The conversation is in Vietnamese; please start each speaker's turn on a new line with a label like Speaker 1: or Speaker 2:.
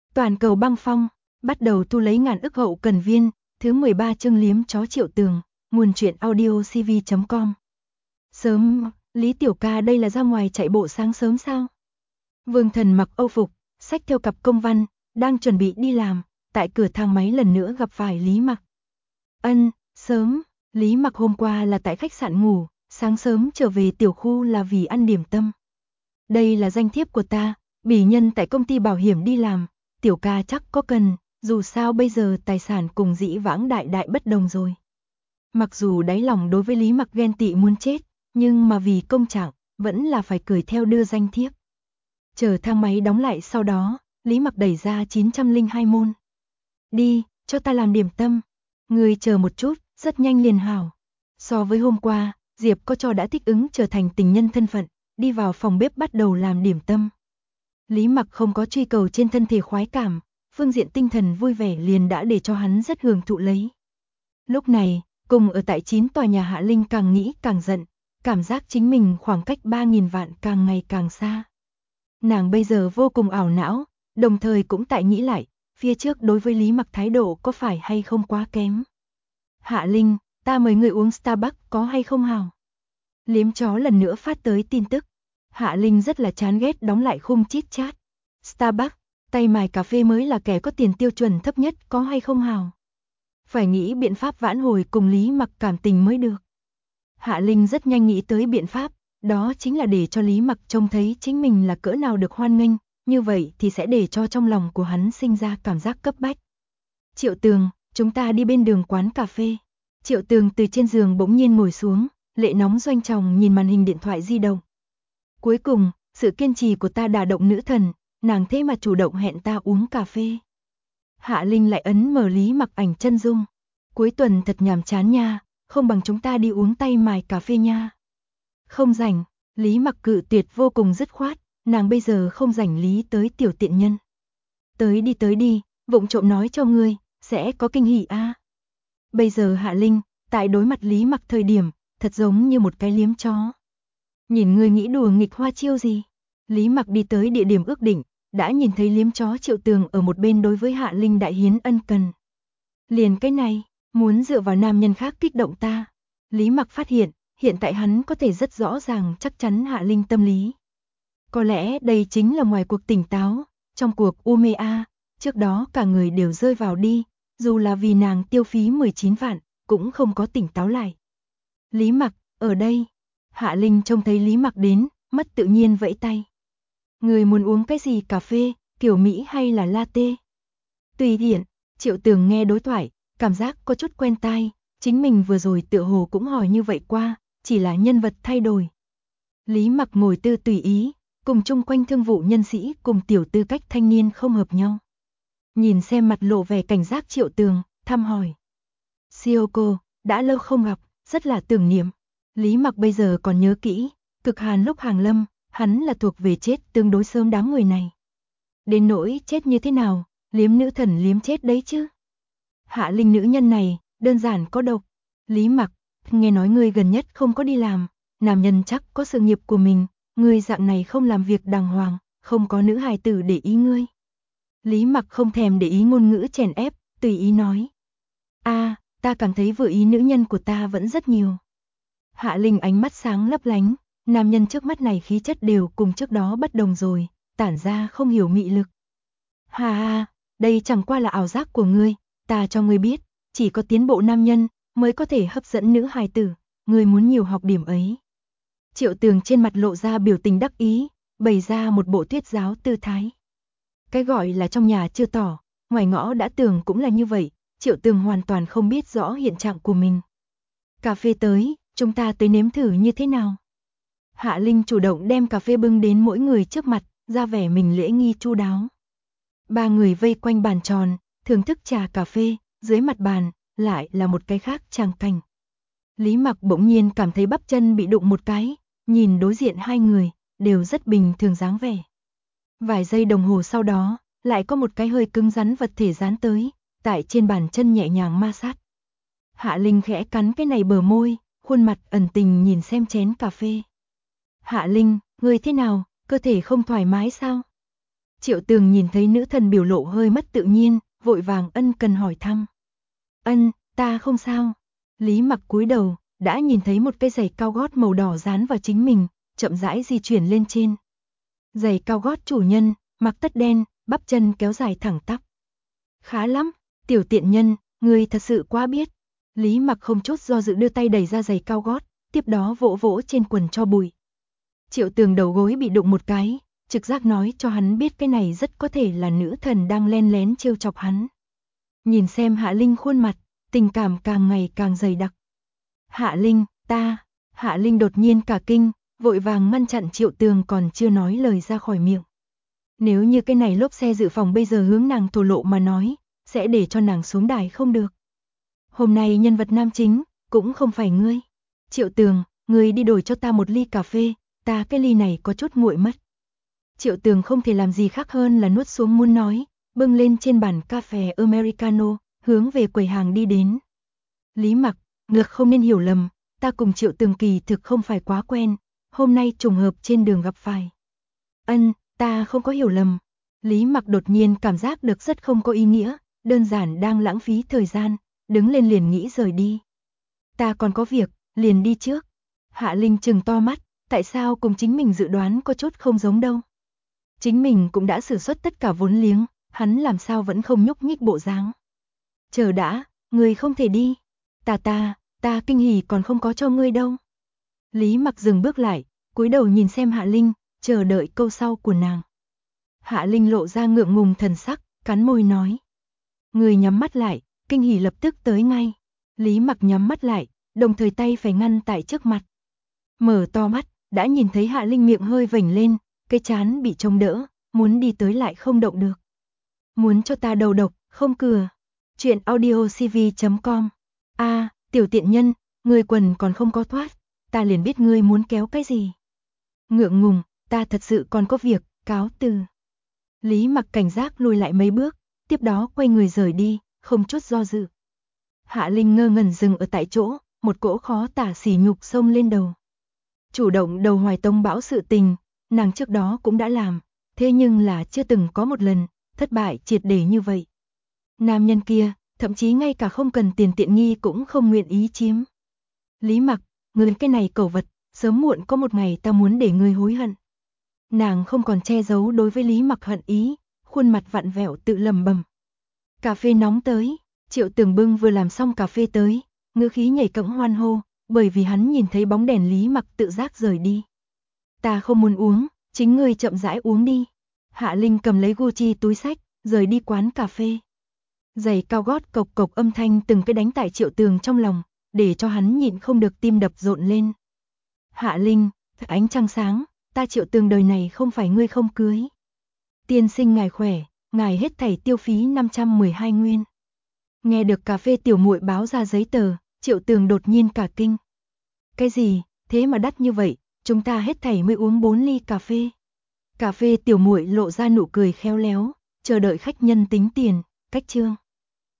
Speaker 1: Toàn cầu băng phong, bắt đầu thu lấy ngàn ức hậu cần viên, thứ 13 chương liếm chó Triệu Tường, nguồn truyện audio cv.com. Sớm, Lý Tiểu Ca đây là ra ngoài chạy bộ sáng sớm sao? Vương Thần mặc âu phục, xách theo cặp công văn, đang chuẩn bị đi làm, tại cửa thang máy lần nữa gặp phải Lý Mặc. Sớm, Lý Mặc hôm qua là tại khách sạn ngủ, sáng sớm trở về tiểu khu là vì ăn điểm tâm. Đây là danh thiếp của ta, bỉ nhân tại công ty bảo hiểm đi làm, Tiểu Ca chắc có cần, dù sao bây giờ tài sản cùng dĩ vãng đại đại bất đồng rồi. Mặc dù đáy lòng đối với Lý Mặc ghen tị muốn chết, nhưng mà vì công trạng, vẫn là phải cười theo đưa danh thiếp. Chờ thang máy đóng lại sau đó, Lý Mặc đẩy ra 902 môn. Đi, cho ta làm điểm tâm. Người chờ một chút, rất nhanh liền hảo. So với hôm qua, Diệp có cho đã thích ứng trở thành tình nhân thân phận, đi vào phòng bếp bắt đầu làm điểm tâm. Lý Mặc không có truy cầu trên thân thể khoái cảm, phương diện tinh thần vui vẻ liền đã để cho hắn rất hưởng thụ lấy. Lúc này, cùng ở tại 9 tòa nhà Hạ Linh càng nghĩ càng giận, cảm giác chính mình khoảng cách 3.000 vạn càng ngày càng xa. Nàng bây giờ vô cùng ảo não, đồng thời cũng tại nghĩ lại, phía trước đối với Lý Mặc thái độ có phải hay không quá kém. Hạ Linh, ta mời người uống Starbucks có hay không hào? Liếm chó lần nữa phát tới tin tức. Hạ Linh rất là chán ghét đóng lại khung chít chat. Starbucks, tay mài cà phê mới là kẻ có tiền tiêu chuẩn thấp nhất có hay không hào? Phải nghĩ biện pháp vãn hồi cùng Lý Mặc cảm tình mới được. Hạ Linh rất nhanh nghĩ tới biện pháp, đó chính là để cho Lý Mặc trông thấy chính mình là cỡ nào được hoan nghênh, như vậy thì sẽ để cho trong lòng của hắn sinh ra cảm giác cấp bách. Triệu Tường, chúng ta đi bên đường quán cà phê. Triệu Tường từ trên giường bỗng nhiên ngồi xuống, lệ nóng doanh tròng nhìn màn hình điện thoại di động. Cuối cùng, sự kiên trì của ta đả động nữ thần, nàng thế mà chủ động hẹn ta uống cà phê. Hạ Linh lại ấn mở Lý Mặc ảnh chân dung. Cuối tuần thật nhàm chán nha, không bằng chúng ta đi uống tay mài cà phê nha. Không rảnh, Lý Mặc cự tuyệt vô cùng dứt khoát, nàng bây giờ không rảnh lý tới tiểu tiện nhân. Tới đi, vụng trộm nói cho ngươi, sẽ có kinh hỉ a. Bây giờ Hạ Linh, tại đối mặt Lý Mặc thời điểm, thật giống như một cái liếm chó. Nhìn ngươi nghĩ đùa nghịch hoa chiêu gì? Lý Mặc đi tới địa điểm ước định, đã nhìn thấy liếm chó Triệu Tường ở một bên đối với Hạ Linh đại hiến ân cần. Liền cái này, muốn dựa vào nam nhân khác kích động ta. Lý Mặc phát hiện tại hắn có thể rất rõ ràng chắc chắn Hạ Linh tâm lý. Có lẽ đây chính là ngoài cuộc tỉnh táo, trong cuộc u mê a, trước đó cả người đều rơi vào đi, dù là vì nàng tiêu phí 19 vạn, cũng không có tỉnh táo lại. Lý Mặc, ở đây. Hạ Linh trông thấy Lý Mặc đến, mất tự nhiên vẫy tay. Người muốn uống cái gì, cà phê, kiểu Mỹ hay là latte? Tùy tiện. Triệu Tường nghe đối thoại, cảm giác có chút quen tai, chính mình vừa rồi tựa hồ cũng hỏi như vậy qua, chỉ là nhân vật thay đổi. Lý Mặc ngồi tư tùy ý, cùng chung quanh thương vụ nhân sĩ cùng tiểu tư cách thanh niên không hợp nhau. Nhìn xem mặt lộ vẻ cảnh giác Triệu Tường, thăm hỏi. Sioko, đã lâu không gặp, rất là tưởng niệm. Lý Mặc bây giờ còn nhớ kỹ, cực hàn lúc hàng lâm, hắn là thuộc về chết tương đối sớm đám người này. Đến nỗi chết như thế nào, liếm nữ thần liếm chết đấy chứ. Hạ Linh nữ nhân này, đơn giản có độc. Lý Mặc, nghe nói ngươi gần nhất không có đi làm, nam nhân chắc có sự nghiệp của mình, ngươi dạng này không làm việc đàng hoàng, không có nữ hài tử để ý ngươi. Lý Mặc không thèm để ý ngôn ngữ chèn ép, tùy ý nói. Ta cảm thấy vừa ý nữ nhân của ta vẫn rất nhiều. Hạ Linh ánh mắt sáng lấp lánh, nam nhân trước mắt này khí chất đều cùng trước đó bất đồng rồi, tản ra không hiểu mị lực. Ha, đây chẳng qua là ảo giác của ngươi, ta cho ngươi biết, chỉ có tiến bộ nam nhân mới có thể hấp dẫn nữ hài tử, ngươi muốn nhiều học điểm ấy. Triệu Tường trên mặt lộ ra biểu tình đắc ý, bày ra một bộ thuyết giáo tư thái. Cái gọi là trong nhà chưa tỏ, ngoài ngõ đã tường cũng là như vậy, Triệu Tường hoàn toàn không biết rõ hiện trạng của mình. Cà phê tới, chúng ta tới nếm thử như thế nào? Hạ Linh chủ động đem cà phê bưng đến mỗi người trước mặt, ra vẻ mình lễ nghi chu đáo. Ba người vây quanh bàn tròn, thưởng thức trà cà phê, dưới mặt bàn, lại là một cái khác tràng cảnh. Lý Mặc bỗng nhiên cảm thấy bắp chân bị đụng một cái, nhìn đối diện hai người, đều rất bình thường dáng vẻ. Vài giây đồng hồ sau đó, lại có một cái hơi cứng rắn vật thể dán tới, tại trên bàn chân nhẹ nhàng ma sát. Hạ Linh khẽ cắn cái này bờ môi, khuôn mặt ẩn tình nhìn xem chén cà phê. Hạ Linh, ngươi thế nào, cơ thể không thoải mái sao? Triệu Tường nhìn thấy nữ thần biểu lộ hơi mất tự nhiên, vội vàng ân cần hỏi thăm. Ân, ta không sao. Lý Mặc cúi đầu, đã nhìn thấy một cái giày cao gót màu đỏ dán vào chính mình, chậm rãi di chuyển lên trên. Giày cao gót chủ nhân, mặc tất đen, bắp chân kéo dài thẳng tắp. Khá lắm, tiểu tiện nhân, ngươi thật sự quá biết. Lý Mặc không chút do dự đưa tay đẩy ra giày cao gót, tiếp đó vỗ vỗ trên quần cho bụi. Triệu Tường đầu gối bị đụng một cái, trực giác nói cho hắn biết cái này rất có thể là nữ thần đang len lén trêu chọc hắn. Nhìn xem Hạ Linh khuôn mặt, tình cảm càng ngày càng dày đặc. Hạ Linh, ta, Hạ Linh đột nhiên cả kinh, vội vàng ngăn chặn Triệu Tường còn chưa nói lời ra khỏi miệng. Nếu như cái này lốp xe dự phòng bây giờ hướng nàng thổ lộ mà nói, sẽ để cho nàng xuống đài không được. Hôm nay nhân vật nam chính, cũng không phải ngươi. Triệu Tường, ngươi đi đổi cho ta một ly cà phê, ta cái ly này có chút nguội mất. Triệu Tường không thể làm gì khác hơn là nuốt xuống muốn nói, bưng lên trên bàn cà phê Americano, hướng về quầy hàng đi đến. Lý Mặc, ngược không nên hiểu lầm, ta cùng Triệu Tường kỳ thực không phải quá quen, hôm nay trùng hợp trên đường gặp phải. Ân, ta không có hiểu lầm. Lý Mặc đột nhiên cảm giác được rất không có ý nghĩa, đơn giản đang lãng phí thời gian, đứng lên liền nghĩ rời đi. Ta còn có việc, liền đi trước. Hạ Linh trừng to mắt, tại sao cùng chính mình dự đoán có chút không giống đâu. Chính mình cũng đã sử xuất tất cả vốn liếng, hắn làm sao vẫn không nhúc nhích bộ dáng. Chờ đã, ngươi không thể đi. Ta kinh hỉ còn không có cho ngươi đâu. Lý Mặc dừng bước lại, cúi đầu nhìn xem Hạ Linh, chờ đợi câu sau của nàng. Hạ Linh lộ ra ngượng ngùng thần sắc, cắn môi nói. Người nhắm mắt lại, kinh hỉ lập tức tới ngay. Lý Mặc nhắm mắt lại, đồng thời tay phải ngăn tại trước mặt. Mở to mắt, đã nhìn thấy Hạ Linh miệng hơi vểnh lên, cái trán bị chống đỡ, muốn đi tới lại không động được. Muốn cho ta đầu độc, không cửa. Chuyện audiocv.com. Tiểu tiện nhân, ngươi quần còn không có thoát, ta liền biết ngươi muốn kéo cái gì. Ngượng ngùng, ta thật sự còn có việc, cáo từ. Lý Mặc cảnh giác lùi lại mấy bước, tiếp đó quay người rời đi, không chút do dự. Hạ Linh ngơ ngẩn dừng ở tại chỗ, một cỗ khó tả sỉ nhục xông lên đầu. Chủ động đầu Hoài Tông bão sự tình, nàng trước đó cũng đã làm, thế nhưng là chưa từng có một lần, thất bại triệt để như vậy. Nam nhân kia, thậm chí ngay cả không cần tiền tiện nghi cũng không nguyện ý chiếm. Lý Mặc, ngươi cái này cẩu vật, sớm muộn có một ngày ta muốn để ngươi hối hận. Nàng không còn che giấu đối với Lý Mặc hận ý, khuôn mặt vặn vẹo tự lẩm bẩm. Cà phê nóng tới, Triệu Tường bưng vừa làm xong cà phê tới, ngữ khí nhảy cẫng hoan hô, bởi vì hắn nhìn thấy bóng đèn Lý Mặc tự giác rời đi. Ta không muốn uống, chính ngươi chậm rãi uống đi. Hạ Linh cầm lấy Gucci túi xách, rời đi quán cà phê. Giày cao gót cộc cộc âm thanh từng cái đánh tại Triệu Tường trong lòng, để cho hắn nhịn không được tim đập rộn lên. Hạ Linh, ánh trăng sáng, ta Triệu Tường đời này không phải ngươi không cưới. Tiên sinh ngài khỏe, ngài hết thảy tiêu phí 512 nguyên. Nghe được cà phê tiểu muội báo ra giấy tờ, Triệu Tường đột nhiên cả kinh. Cái gì, thế mà đắt như vậy, chúng ta hết thảy mới uống 4 ly cà phê. Cà phê tiểu muội lộ ra nụ cười khéo léo, chờ đợi khách nhân tính tiền, cách chương.